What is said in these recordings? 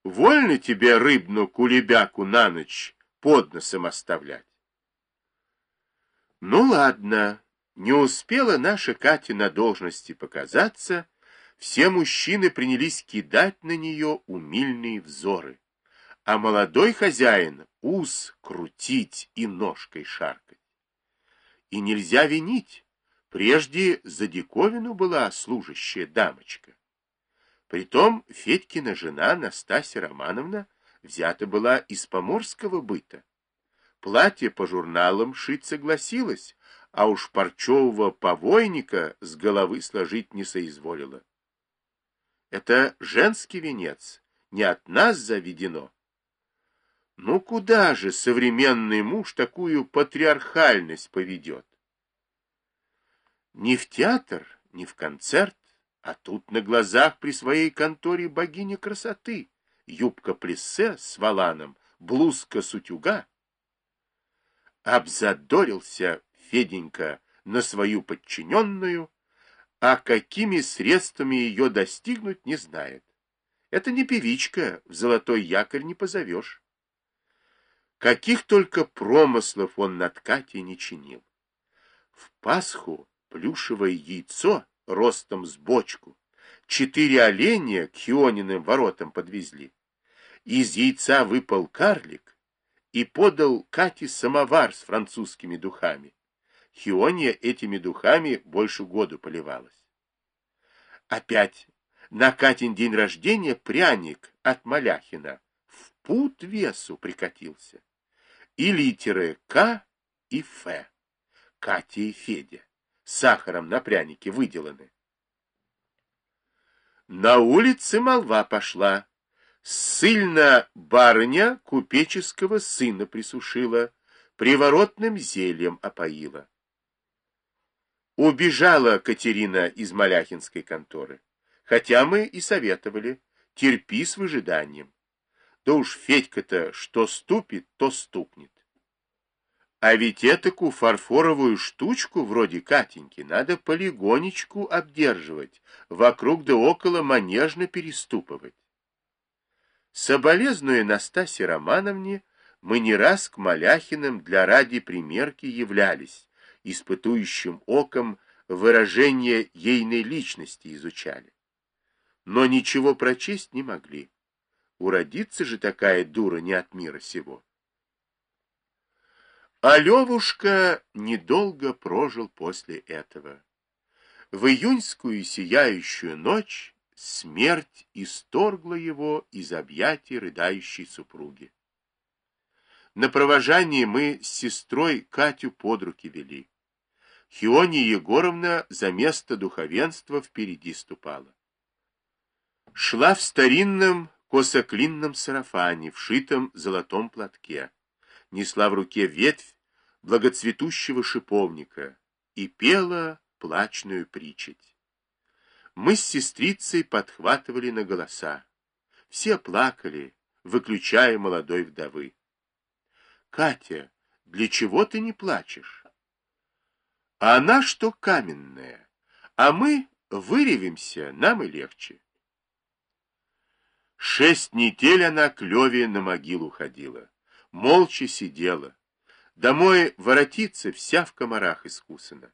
Вольно тебе рыбну кулебяку на ночь под носом оставлять? Ну ладно, не успела наша Катя на должности показаться, все мужчины принялись кидать на нее умильные взоры, а молодой хозяин ус крутить и ножкой шаркать. И нельзя винить, прежде за диковину была служащая дамочка. Притом Федькина жена Настасья Романовна взята была из поморского быта. Платье по журналам шить согласилась, а уж парчевого повойника с головы сложить не соизволила. Это женский венец, не от нас заведено. Ну куда же современный муж такую патриархальность поведет? Ни в театр, ни в концерт, а тут на глазах при своей конторе богиня красоты, юбка-плессе с воланом, блузка с утюга. Обзадорился Феденька на свою подчиненную, а какими средствами ее достигнуть не знает. Это не певичка, в золотой якорь не позовешь. Каких только промыслов он над Катей не чинил. В Пасху плюшевое яйцо ростом с бочку, 4 оленя к Хиониным воротам подвезли. Из яйца выпал карлик и подал Кате самовар с французскими духами. Хиония этими духами больше года поливалась. Опять на Катин день рождения пряник от Маляхина в пуд весу прикатился. И литеры К и Ф. Катя и Федя. Сахаром на прянике выделаны. На улице молва пошла. Ссыльно барыня купеческого сына присушила, приворотным зельем опоила. Убежала Катерина из Маляхинской конторы, хотя мы и советовали, терпи с выжиданием. Да уж Федька-то что ступит, то стукнет. А ведь этаку фарфоровую штучку, вроде Катеньки, надо полегонечку обдерживать, вокруг да около манежно переступывать. Соболезнуя Настасье Романовне, мы не раз к Маляхиным для ради примерки являлись, испытующим оком выражение ейной личности изучали. Но ничего прочесть не могли. Уродится же такая дура не от мира сего. А Левушка недолго прожил после этого. В июньскую сияющую ночь смерть исторгла его из объятий рыдающей супруги. На провожании мы с сестрой Катю под руки вели. Хиония Егоровна за место духовенства впереди ступала. Шла в старинном косоклинном сарафане, вшитом золотом платке. Несла в руке ветвь благоцветущего шиповника и пела плачную притчить. Мы с сестрицей подхватывали на голоса. Все плакали, выключая молодой вдовы. «Катя, для чего ты не плачешь?» А она что каменная, а мы выревемся, нам и легче. 6 недель она к Леве на могилу ходила, молча сидела. Домой воротиться вся в комарах искусана.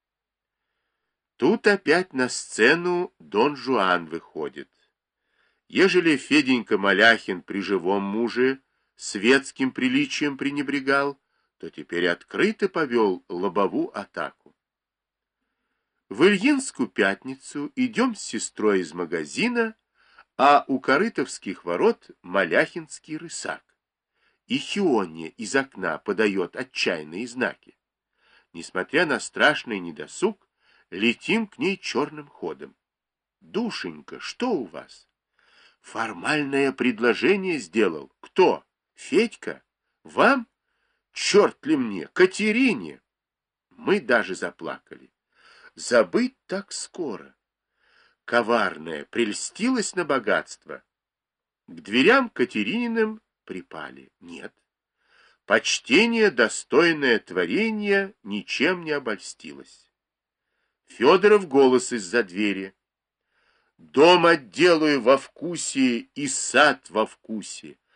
Тут опять на сцену Дон Жуан выходит. Ежели Феденька Маляхин при живом муже светским приличием пренебрегал, то теперь открыто повел лобовую атаку. В Ильинскую пятницу идем с сестрой из магазина, а у Корытовских ворот Маляхинский рысак. И Хиония из окна подает отчаянные знаки. Несмотря на страшный недосуг, летим к ней черным ходом. «Душенька, что у вас?» «Формальное предложение сделал. Кто? Федька? Вам? Черт ли мне? Катерине?» Мы даже заплакали. Забыть так скоро. Коварная прельстилась на богатство. К дверям Катерининым припали. Нет. Почтение, достойное творение, ничем не обольстилось. Федоров голос из-за двери. Дом отделаю во вкусе и сад во вкусе.